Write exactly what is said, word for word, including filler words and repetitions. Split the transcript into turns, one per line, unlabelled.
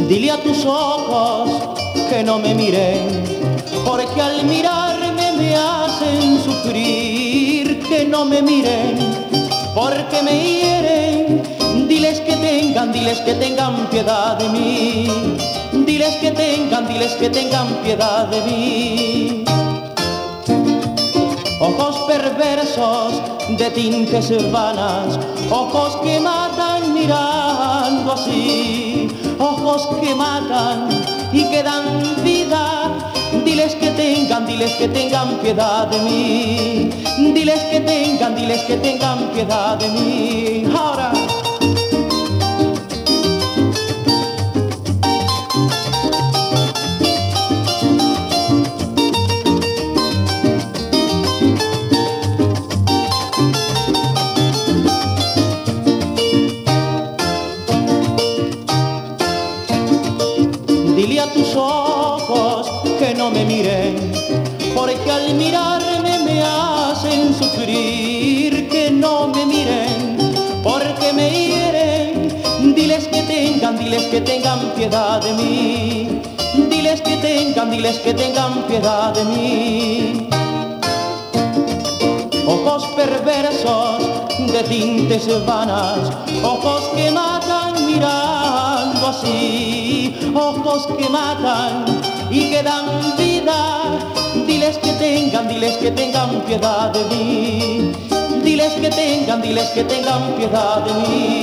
Dile a tus ojos que no me miren, porque al mirarme me hacen sufrir. Que no me miren, porque me hieren. Diles que tengan, diles que tengan piedad de mí. Diles que tengan, diles que tengan piedad de mí. Ojos perversos de tintes vanas, ojos que matan mirando así, ojos que matan y que dan vida. Diles que tengan, diles que tengan piedad de mí. Diles que tengan, diles que tengan piedad de mí. Ahora. Dile a tus ojos que no me miren, porque al mirarme me hacen sufrir. Que no me miren, porque me hieren. Diles que tengan, diles que tengan piedad de mí. Diles que tengan, diles que tengan piedad de mí. Ojos perversos de tintes vanas, ojos que matan mirando así, ojos que matan y que dan vida. Diles que tengan, diles que tengan piedad de mí. Diles que tengan, diles que tengan piedad de mí.